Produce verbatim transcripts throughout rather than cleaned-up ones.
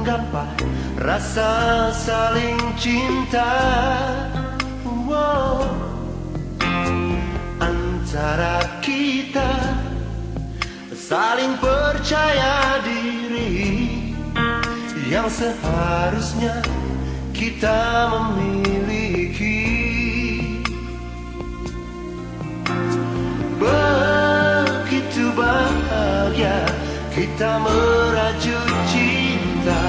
dapat rasa saling cinta. Wow. Antara kita saling percaya diri yang seharusnya kita memiliki. Begitu bahagia kita merajut cinta,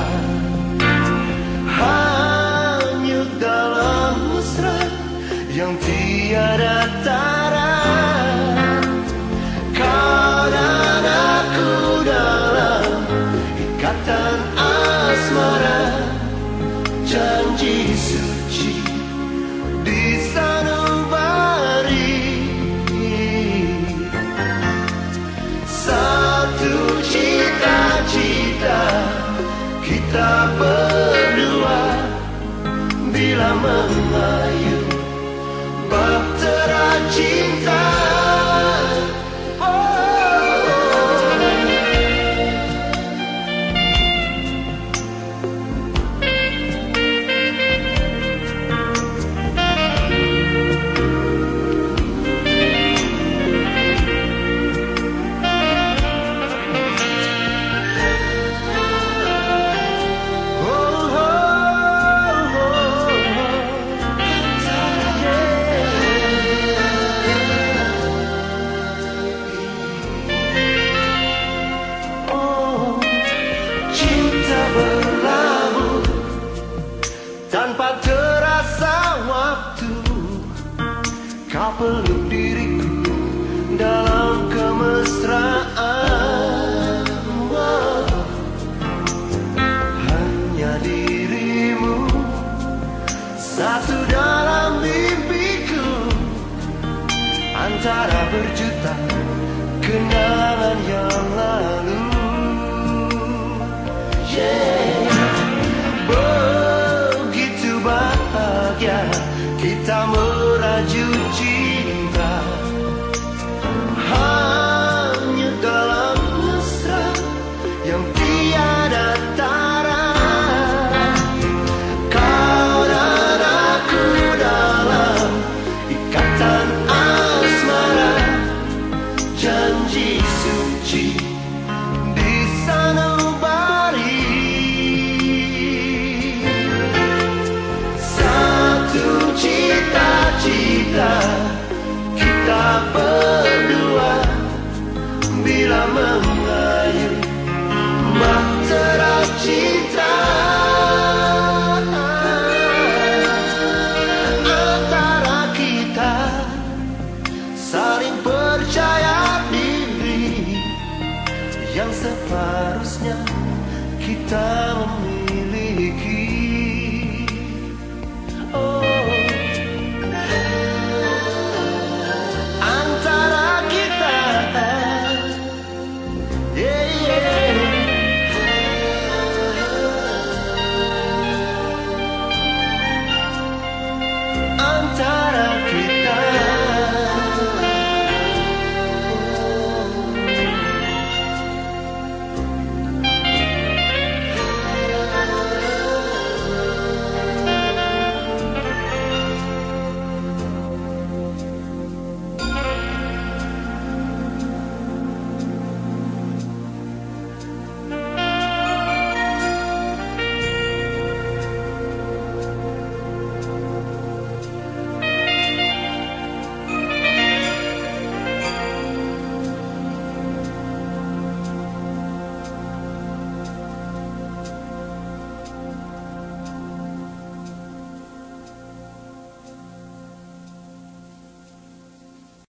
hanyut dalam mesra yang tiada tara. Kau dan aku dalam ikatan asmara, janji suci di sanubari. Satu cita-cita kita berdua, bila mengayuh bahtera cinta. Tanpa terasa waktu, kau peluk diriku dalam kemesraan. Wow. Hanya dirimu satu dalam mimpiku, antara berjuta kenangan yang lalu. Yeah. Kita merajut cinta, hanyut dalam mesra yang tiada tara. Kau dan aku dalam ikatan asmara, janji suci di sanubari. Cita-cita kita berdua, bila mengayuh bahtera cinta. Antara kita saling percaya diri yang seharusnya kita memiliki.